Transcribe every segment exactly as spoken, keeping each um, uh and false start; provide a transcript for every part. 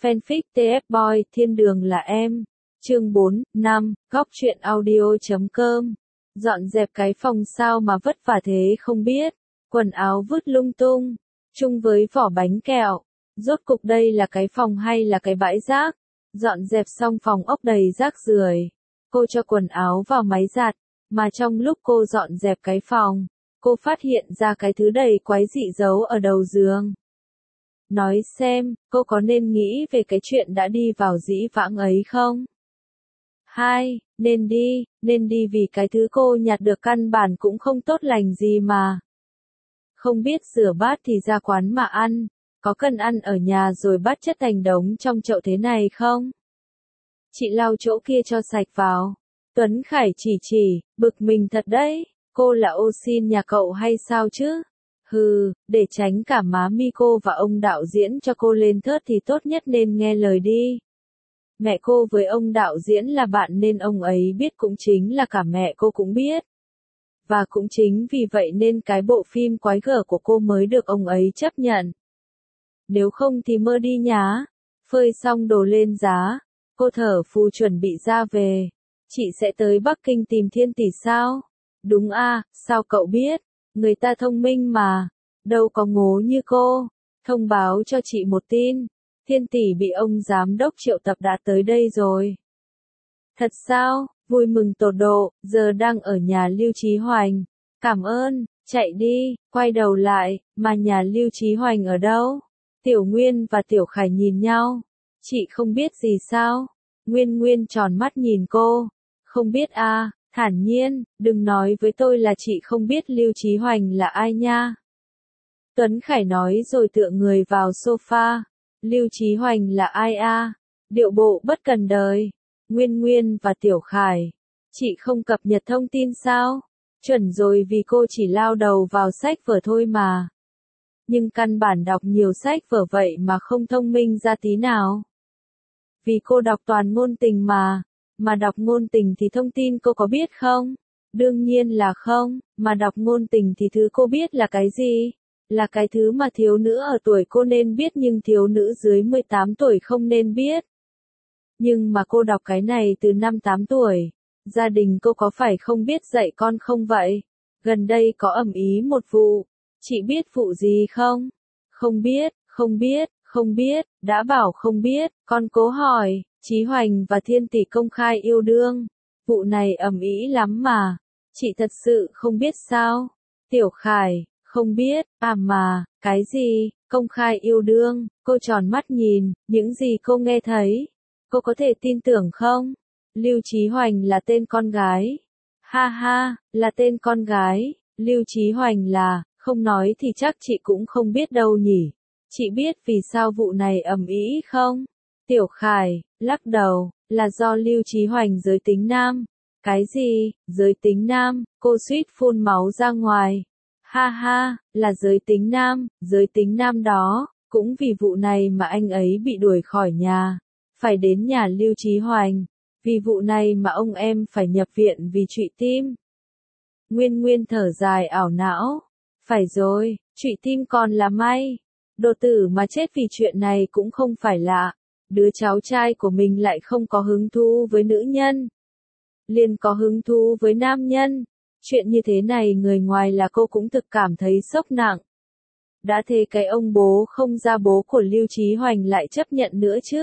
Fanfic tê ép Boy Thiên đường là em. Chương bốn, năm, góc truyện audio.com. Dọn dẹp cái phòng sao mà vất vả thế không biết. Quần áo vứt lung tung. Chung với vỏ bánh kẹo. Rốt cục đây là cái phòng hay là cái bãi rác? Dọn dẹp xong phòng ốc đầy rác rưởi. Cô cho quần áo vào máy giặt. Mà trong lúc cô dọn dẹp cái phòng, cô phát hiện ra cái thứ đầy quái dị giấu ở đầu giường. Nói xem, cô có nên nghĩ về cái chuyện đã đi vào dĩ vãng ấy không? Hai, nên đi, nên đi vì cái thứ cô nhặt được căn bản cũng không tốt lành gì mà. Không biết rửa bát thì ra quán mà ăn, có cần ăn ở nhà rồi bát chất thành đống trong chậu thế này không? Chị lau chỗ kia cho sạch vào. Tuấn Khải chỉ chỉ, bực mình thật đấy, cô là ô xin nhà cậu hay sao chứ? Hừ, để tránh cả má mi cô và ông đạo diễn cho cô lên thớt thì tốt nhất nên nghe lời đi. Mẹ cô với ông đạo diễn là bạn nên ông ấy biết cũng chính là cả mẹ cô cũng biết. Và cũng chính vì vậy nên cái bộ phim quái gở của cô mới được ông ấy chấp nhận. Nếu không thì mơ đi nhá. Phơi xong đồ lên giá, cô thở phù chuẩn bị ra về. Chị sẽ tới Bắc Kinh tìm Thiên Tỷ sao? Đúng à, sao cậu biết? Người ta thông minh mà, đâu có ngố như cô. Thông báo cho chị một tin, Thiên Tỷ bị ông giám đốc triệu tập đã tới đây rồi. Thật sao? Vui mừng tột độ, giờ đang ở nhà Lưu Chí Hoành. Cảm ơn, chạy đi, quay đầu lại, mà nhà Lưu Chí Hoành ở đâu? Tiểu Nguyên và Tiểu Khải nhìn nhau. Chị không biết gì sao? Nguyên Nguyên tròn mắt nhìn cô. Không biết à, thản nhiên, đừng nói với tôi là chị không biết Lưu Chí Hoành là ai nha. Tuấn Khải nói rồi tựa người vào sofa. Lưu Chí Hoành là ai a? Điệu bộ bất cần đời. Nguyên Nguyên và Tiểu Khải. Chị không cập nhật thông tin sao? Chuẩn rồi vì cô chỉ lao đầu vào sách vở thôi mà. Nhưng căn bản đọc nhiều sách vở vậy mà không thông minh ra tí nào. Vì cô đọc toàn ngôn tình mà. Mà đọc ngôn tình thì thông tin cô có biết không? Đương nhiên là không, mà đọc ngôn tình thì thứ cô biết là cái gì? Là cái thứ mà thiếu nữ ở tuổi cô nên biết nhưng thiếu nữ dưới mười tám tuổi không nên biết. Nhưng mà cô đọc cái này từ năm tám tuổi. Gia đình cô có phải không biết dạy con không vậy? Gần đây có ầm ĩ một vụ. Chị biết vụ gì không? Không biết, không biết, không biết, đã bảo không biết, con cố hỏi. Chí Hoành và Thiên Tỷ công khai yêu đương. Vụ này ầm ĩ lắm mà. Chị thật sự không biết sao? Tiểu Khải, không biết, à mà, cái gì, công khai yêu đương, cô tròn mắt nhìn, những gì cô nghe thấy. Cô có thể tin tưởng không? Lưu Chí Hoành là tên con gái. Ha ha, là tên con gái, Lưu Chí Hoành là, không nói thì chắc chị cũng không biết đâu nhỉ. Chị biết vì sao vụ này ầm ĩ không? Tiểu Khải, lắc đầu, là do Lưu Chí Hoành giới tính nam. Cái gì, giới tính nam, cô suýt phun máu ra ngoài. Ha ha, là giới tính nam, giới tính nam đó, cũng vì vụ này mà anh ấy bị đuổi khỏi nhà. Phải đến nhà Lưu Chí Hoành. Vì vụ này mà ông em phải nhập viện vì trụy tim. Nguyên Nguyên thở dài ảo não. Phải rồi, trụy tim còn là may. Đồ tử mà chết vì chuyện này cũng không phải lạ. Đứa cháu trai của mình lại không có hứng thú với nữ nhân. Liền có hứng thú với nam nhân. Chuyện như thế này người ngoài là cô cũng thực cảm thấy sốc nặng. Đã thế cái ông bố không ra bố của Lưu Chí Hoành lại chấp nhận nữa chứ.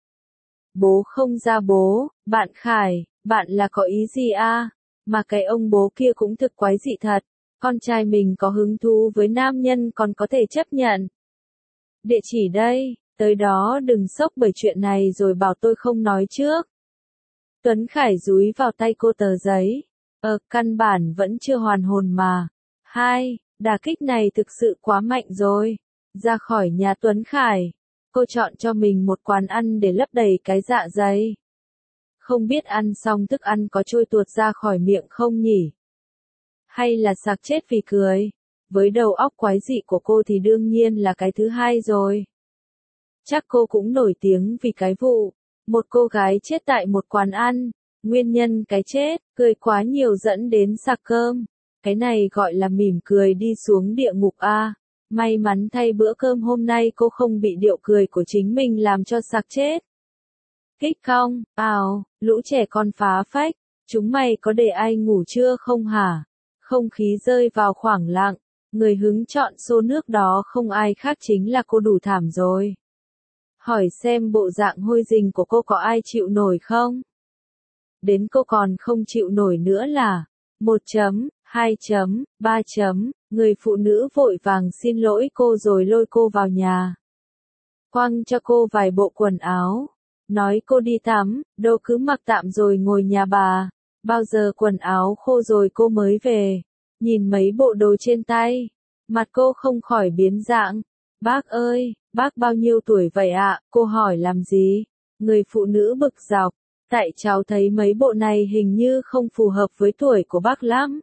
Bố không ra bố, bạn Khải, bạn là có ý gì a? Mà cái ông bố kia cũng thực quái dị thật. Con trai mình có hứng thú với nam nhân còn có thể chấp nhận. Địa chỉ đây. Tới đó đừng sốc bởi chuyện này rồi bảo tôi không nói trước. Tuấn Khải dúi vào tay cô tờ giấy. Ờ, căn bản vẫn chưa hoàn hồn mà. Hai, đả kích này thực sự quá mạnh rồi. Ra khỏi nhà Tuấn Khải. Cô chọn cho mình một quán ăn để lấp đầy cái dạ dày. Không biết ăn xong thức ăn có trôi tuột ra khỏi miệng không nhỉ? Hay là sặc chết vì cười? Với đầu óc quái dị của cô thì đương nhiên là cái thứ hai rồi. Chắc cô cũng nổi tiếng vì cái vụ, một cô gái chết tại một quán ăn, nguyên nhân cái chết, cười quá nhiều dẫn đến sặc cơm. Cái này gọi là mỉm cười đi xuống địa ngục a. May mắn thay bữa cơm hôm nay cô không bị điệu cười của chính mình làm cho sặc chết. Kích không, ào, lũ trẻ con phá phách, chúng mày có để ai ngủ chưa không hả? Không khí rơi vào khoảng lặng, người hứng chọn xô nước đó không ai khác chính là cô đủ thảm rồi. Hỏi xem bộ dạng hôi rình của cô có ai chịu nổi không? Đến cô còn không chịu nổi nữa là, một chấm, hai chấm, ba chấm, người phụ nữ vội vàng xin lỗi cô rồi lôi cô vào nhà. Quăng cho cô vài bộ quần áo, nói cô đi tắm, đâu cứ mặc tạm rồi ngồi nhà bà, bao giờ quần áo khô rồi cô mới về. Nhìn mấy bộ đồ trên tay, mặt cô không khỏi biến dạng. Bác ơi, bác bao nhiêu tuổi vậy ạ? Cô hỏi làm gì? Người phụ nữ bực dọc, tại cháu thấy mấy bộ này hình như không phù hợp với tuổi của bác lắm.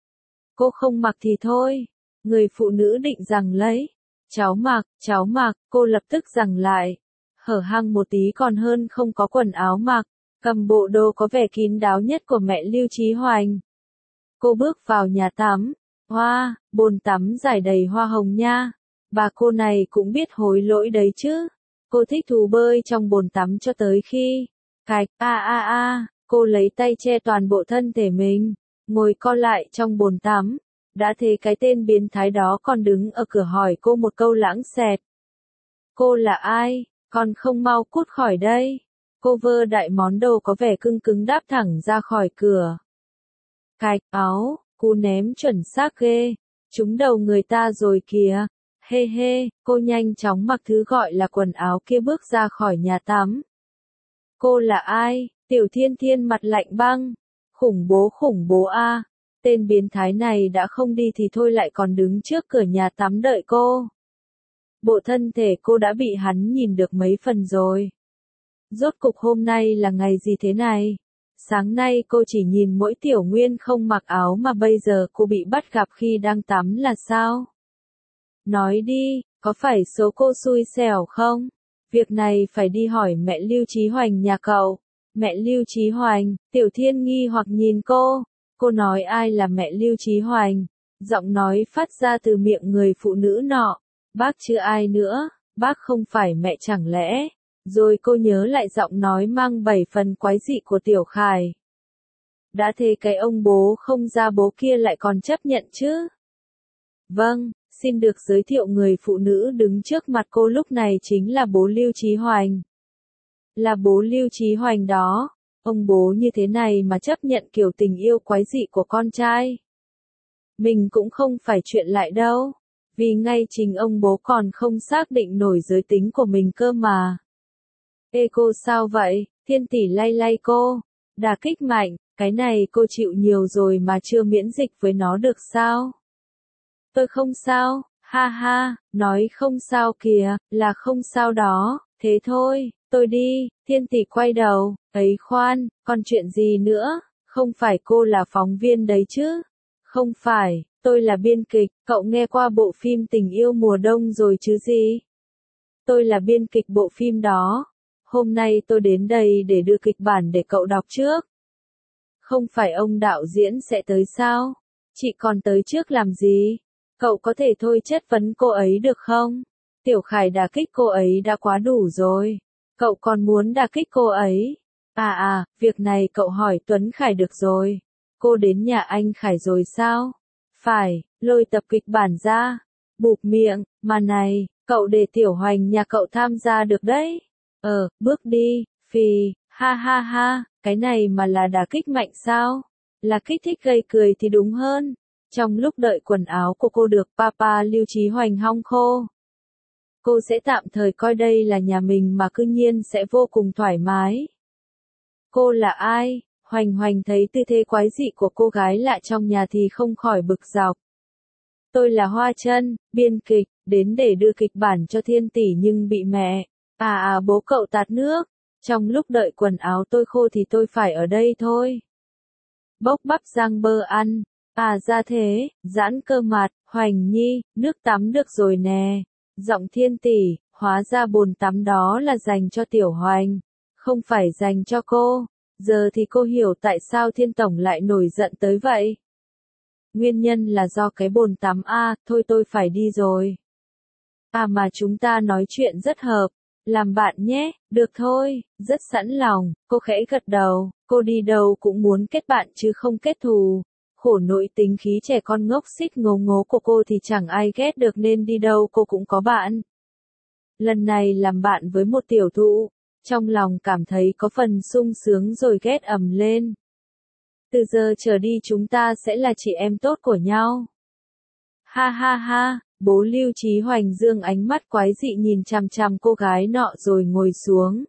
Cô không mặc thì thôi. Người phụ nữ định rằng lấy. Cháu mặc, cháu mặc, cô lập tức rằng lại. Hở hang một tí còn hơn không có quần áo mặc, cầm bộ đồ có vẻ kín đáo nhất của mẹ Lưu Chí Hoành. Cô bước vào nhà tắm. Hoa, bồn tắm rải đầy hoa hồng nha. Bà cô này cũng biết hối lỗi đấy chứ. Cô thích thú bơi trong bồn tắm cho tới khi cạch a a a, cô lấy tay che toàn bộ thân thể mình, ngồi co lại trong bồn tắm. Đã thế cái tên biến thái đó còn đứng ở cửa hỏi cô một câu lãng xẹt. Cô là ai? Còn không mau cút khỏi đây. Cô vơ đại món đồ có vẻ cưng cứng đáp thẳng ra khỏi cửa. Cạch áo, cú ném chuẩn xác ghê. Trúng đầu người ta rồi kìa. Hê hê, cô nhanh chóng mặc thứ gọi là quần áo kia bước ra khỏi nhà tắm. Cô là ai? Tiểu Thiên Thiên mặt lạnh băng. Khủng bố khủng bố a. Tên biến thái này đã không đi thì thôi lại còn đứng trước cửa nhà tắm đợi cô. Bộ thân thể cô đã bị hắn nhìn được mấy phần rồi. Rốt cục hôm nay là ngày gì thế này? Sáng nay cô chỉ nhìn mỗi Tiểu Nguyên không mặc áo mà bây giờ cô bị bắt gặp khi đang tắm là sao? Nói đi, có phải số cô xui xẻo không? Việc này phải đi hỏi mẹ Lưu Chí Hoành nhà cậu. Mẹ Lưu Chí Hoành, Tiểu Thiên nghi hoặc nhìn cô. Cô nói ai là mẹ Lưu Chí Hoành? Giọng nói phát ra từ miệng người phụ nữ nọ. Bác chứ ai nữa, bác không phải mẹ chẳng lẽ? Rồi cô nhớ lại giọng nói mang bảy phần quái dị của Tiểu Khải. Đã thế cái ông bố không ra bố kia lại còn chấp nhận chứ? Vâng, xin được giới thiệu người phụ nữ đứng trước mặt cô lúc này chính là bố Lưu Chí Hoành. Là bố Lưu Chí Hoành đó, ông bố như thế này mà chấp nhận kiểu tình yêu quái dị của con trai. Mình cũng không phải chuyện lại đâu, vì ngay chính ông bố còn không xác định nổi giới tính của mình cơ mà. Ê cô sao vậy? Thiên tỷ lay lay cô. Đả kích mạnh, cái này cô chịu nhiều rồi mà chưa miễn dịch với nó được sao? Tôi không sao, ha ha, nói không sao kìa, là không sao đó, thế thôi, tôi đi. Thiên tỷ quay đầu, ấy khoan, còn chuyện gì nữa? Không phải cô là phóng viên đấy chứ? Không phải, tôi là biên kịch, cậu nghe qua bộ phim Tình yêu mùa đông rồi chứ gì? Tôi là biên kịch bộ phim đó. Hôm nay tôi đến đây để đưa kịch bản để cậu đọc trước. Không phải ông đạo diễn sẽ tới sao? Chị còn tới trước làm gì? Cậu có thể thôi chất vấn cô ấy được không? Tiểu Khải đả kích cô ấy đã quá đủ rồi. Cậu còn muốn đả kích cô ấy? À à, việc này cậu hỏi Tuấn Khải được rồi. Cô đến nhà anh Khải rồi sao? Phải, lôi tập kịch bản ra. Bụp miệng, mà này, cậu để Tiểu Hoành nhà cậu tham gia được đấy. Ờ, bước đi, phì, ha ha ha, cái này mà là đả kích mạnh sao? Là kích thích gây cười thì đúng hơn. Trong lúc đợi quần áo của cô được Papa Lưu Chí Hoành hong khô, cô sẽ tạm thời coi đây là nhà mình mà cư nhiên sẽ vô cùng thoải mái. Cô là ai? Hoành Hoành thấy tư thế quái dị của cô gái lạ trong nhà thì không khỏi bực dọc. Tôi là Hoa Trân, biên kịch, đến để đưa kịch bản cho Thiên tỷ nhưng bị mẹ, à à bố cậu tạt nước. Trong lúc đợi quần áo tôi khô thì tôi phải ở đây thôi. Bốc bắp rang bơ ăn. À ra thế, giãn cơ mặt, Hoành Nhi, nước tắm được rồi nè. Giọng Thiên tỷ, hóa ra bồn tắm đó là dành cho Tiểu Hoành, không phải dành cho cô. Giờ thì cô hiểu tại sao Thiên tổng lại nổi giận tới vậy. Nguyên nhân là do cái bồn tắm a, à, thôi tôi phải đi rồi. À mà chúng ta nói chuyện rất hợp. Làm bạn nhé, được thôi, rất sẵn lòng, cô khẽ gật đầu, cô đi đâu cũng muốn kết bạn chứ không kết thù. Khổ nỗi tính khí trẻ con ngốc xích ngố ngố của cô thì chẳng ai ghét được nên đi đâu cô cũng có bạn. Lần này làm bạn với một tiểu thụ, trong lòng cảm thấy có phần sung sướng rồi ghét ầm lên. Từ giờ trở đi chúng ta sẽ là chị em tốt của nhau. Ha ha ha, bố Lưu Chí Hoành dương ánh mắt quái dị nhìn chằm chằm cô gái nọ rồi ngồi xuống.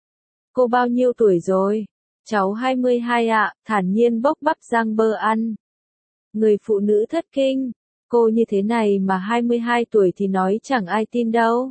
Cô bao nhiêu tuổi rồi? Cháu hai mươi hai ạ, thản nhiên bốc bắp rang bơ ăn. Người phụ nữ thất kinh, cô như thế này mà hai mươi hai tuổi thì nói chẳng ai tin đâu.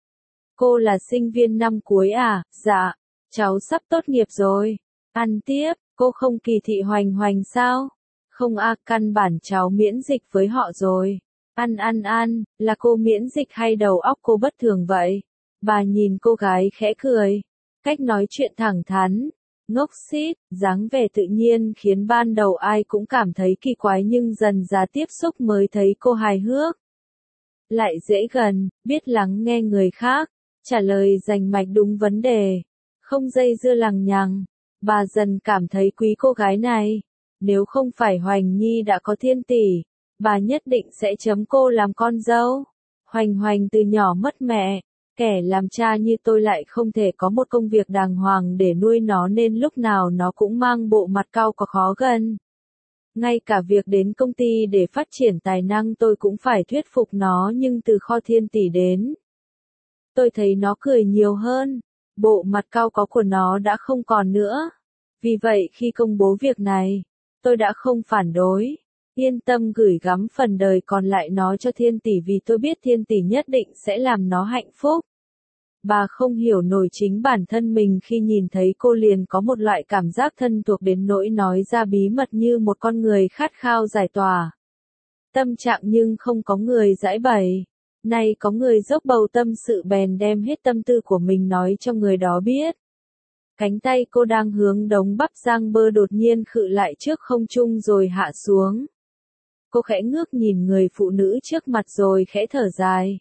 Cô là sinh viên năm cuối à? Dạ, cháu sắp tốt nghiệp rồi. Ăn tiếp, cô không kỳ thị Hoành Hoành sao? Không a, căn bản cháu miễn dịch với họ rồi. Ăn ăn ăn, là cô miễn dịch hay đầu óc cô bất thường vậy? Bà nhìn cô gái khẽ cười. Cách nói chuyện thẳng thắn, ngốc xít, dáng vẻ tự nhiên khiến ban đầu ai cũng cảm thấy kỳ quái nhưng dần dà tiếp xúc mới thấy cô hài hước. Lại dễ gần, biết lắng nghe người khác, trả lời rành mạch đúng vấn đề, không dây dưa lằng nhằng. Bà dần cảm thấy quý cô gái này. Nếu không phải Hoành Nhi đã có thiên tỷ, bà nhất định sẽ chấm cô làm con dâu. Hoành Hoành từ nhỏ mất mẹ, kẻ làm cha như tôi lại không thể có một công việc đàng hoàng để nuôi nó nên lúc nào nó cũng mang bộ mặt cau có khó gần. Ngay cả việc đến công ty để phát triển tài năng tôi cũng phải thuyết phục nó nhưng từ kho thiên tỷ đến. Tôi thấy nó cười nhiều hơn, bộ mặt cau có của nó đã không còn nữa. Vì vậy khi công bố việc này, tôi đã không phản đối. Yên tâm gửi gắm phần đời còn lại nó cho thiên tỷ vì tôi biết thiên tỷ nhất định sẽ làm nó hạnh phúc. Bà không hiểu nổi chính bản thân mình khi nhìn thấy cô liền có một loại cảm giác thân thuộc đến nỗi nói ra bí mật như một con người khát khao giải tỏa. Tâm trạng nhưng không có người giải bày. Nay có người dốc bầu tâm sự bèn đem hết tâm tư của mình nói cho người đó biết. Cánh tay cô đang hướng đống bắp rang bơ đột nhiên khựng lại trước không trung rồi hạ xuống. Cô khẽ ngước nhìn người phụ nữ trước mặt rồi khẽ thở dài.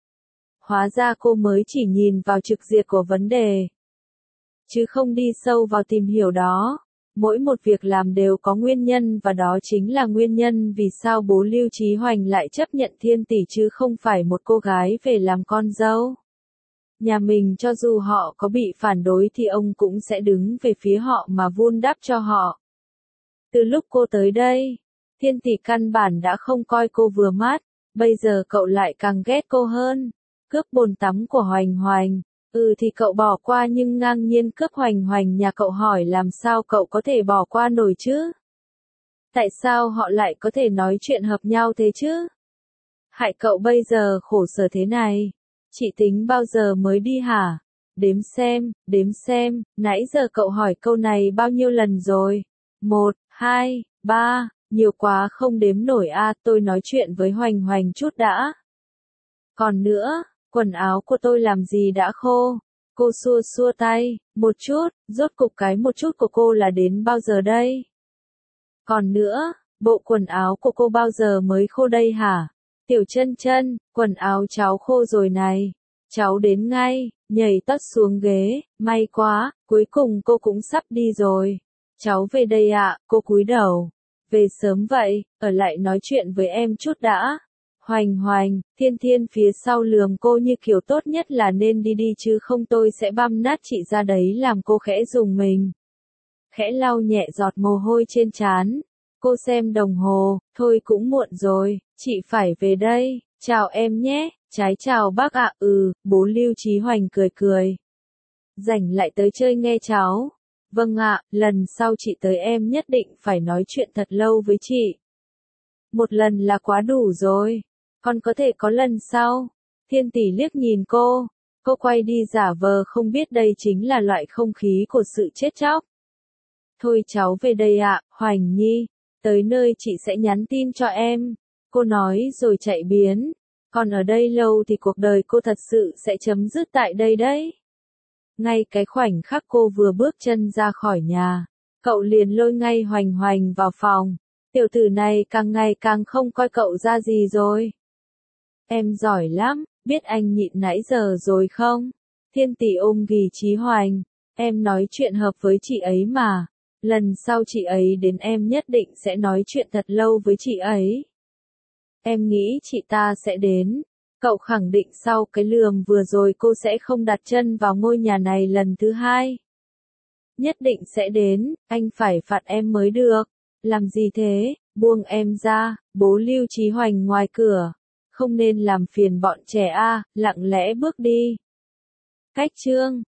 Hóa ra cô mới chỉ nhìn vào trực diệt của vấn đề, chứ không đi sâu vào tìm hiểu đó. Mỗi một việc làm đều có nguyên nhân và đó chính là nguyên nhân vì sao bố Lưu Chí Hoành lại chấp nhận thiên tỷ chứ không phải một cô gái về làm con dâu. Nhà mình cho dù họ có bị phản đối thì ông cũng sẽ đứng về phía họ mà vun đắp cho họ. Từ lúc cô tới đây, thiên tỷ căn bản đã không coi cô vừa mắt, bây giờ cậu lại càng ghét cô hơn. Cướp bồn tắm của Hoành Hoành, ừ thì cậu bỏ qua nhưng ngang nhiên cướp Hoành Hoành nhà cậu hỏi làm sao cậu có thể bỏ qua nổi chứ? Tại sao họ lại có thể nói chuyện hợp nhau thế chứ? Hại cậu bây giờ khổ sở thế này. Chị tính bao giờ mới đi hả? Đếm xem, đếm xem, nãy giờ cậu hỏi câu này bao nhiêu lần rồi? Một, hai, ba, nhiều quá không đếm nổi a, tôi nói chuyện với Hoành Hoành chút đã. Còn nữa, quần áo của tôi làm gì đã khô? Cô xua xua tay, một chút, rốt cục cái một chút của cô là đến bao giờ đây? Còn nữa, bộ quần áo của cô bao giờ mới khô đây hả? Tiểu Chân Chân, quần áo cháu khô rồi này. Cháu đến ngay, nhảy tót xuống ghế, may quá, cuối cùng cô cũng sắp đi rồi. Cháu về đây ạ, cô cúi đầu. Về sớm vậy, ở lại nói chuyện với em chút đã. Hoành Hoành, Thiên Thiên phía sau lườm cô như kiểu tốt nhất là nên đi đi chứ không tôi sẽ băm nát chị ra đấy làm cô khẽ rùng mình. Khẽ lau nhẹ giọt mồ hôi trên trán. Cô xem đồng hồ, thôi cũng muộn rồi, chị phải về đây, chào em nhé, trái chào bác ạ, ừ, bố Lưu Chí Hoành cười cười. Rảnh lại tới chơi nghe cháu. Vâng ạ, lần sau chị tới em nhất định phải nói chuyện thật lâu với chị. Một lần là quá đủ rồi, còn có thể có lần sau. Thiên tỷ liếc nhìn cô, cô quay đi giả vờ không biết đây chính là loại không khí của sự chết chóc. Thôi cháu về đây ạ, Hoành Nhi. Tới nơi chị sẽ nhắn tin cho em. Cô nói rồi chạy biến. Còn ở đây lâu thì cuộc đời cô thật sự sẽ chấm dứt tại đây đấy. Ngay cái khoảnh khắc cô vừa bước chân ra khỏi nhà, cậu liền lôi ngay Hoành Hoành vào phòng. Tiểu tử này càng ngày càng không coi cậu ra gì rồi. Em giỏi lắm, biết anh nhịn nãy giờ rồi không? Thiên tỷ ôm ghì Chí Hoành, em nói chuyện hợp với chị ấy mà. Lần sau chị ấy đến em nhất định sẽ nói chuyện thật lâu với chị ấy. Em nghĩ chị ta sẽ đến. Cậu khẳng định sau cái lườm vừa rồi cô sẽ không đặt chân vào ngôi nhà này lần thứ hai. Nhất định sẽ đến, anh phải phạt em mới được. Làm gì thế, buông em ra, bố Lưu Chí Hoành ngoài cửa. Không nên làm phiền bọn trẻ a, lặng lẽ bước đi. Cách chương